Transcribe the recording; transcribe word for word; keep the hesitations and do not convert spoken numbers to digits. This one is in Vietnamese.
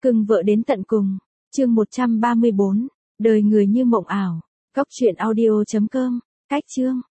Cưng vợ đến tận cùng. Chương một trăm ba mươi bốn. Đời người như mộng ảo. Cóc truyện audio chấm com. Cách chương.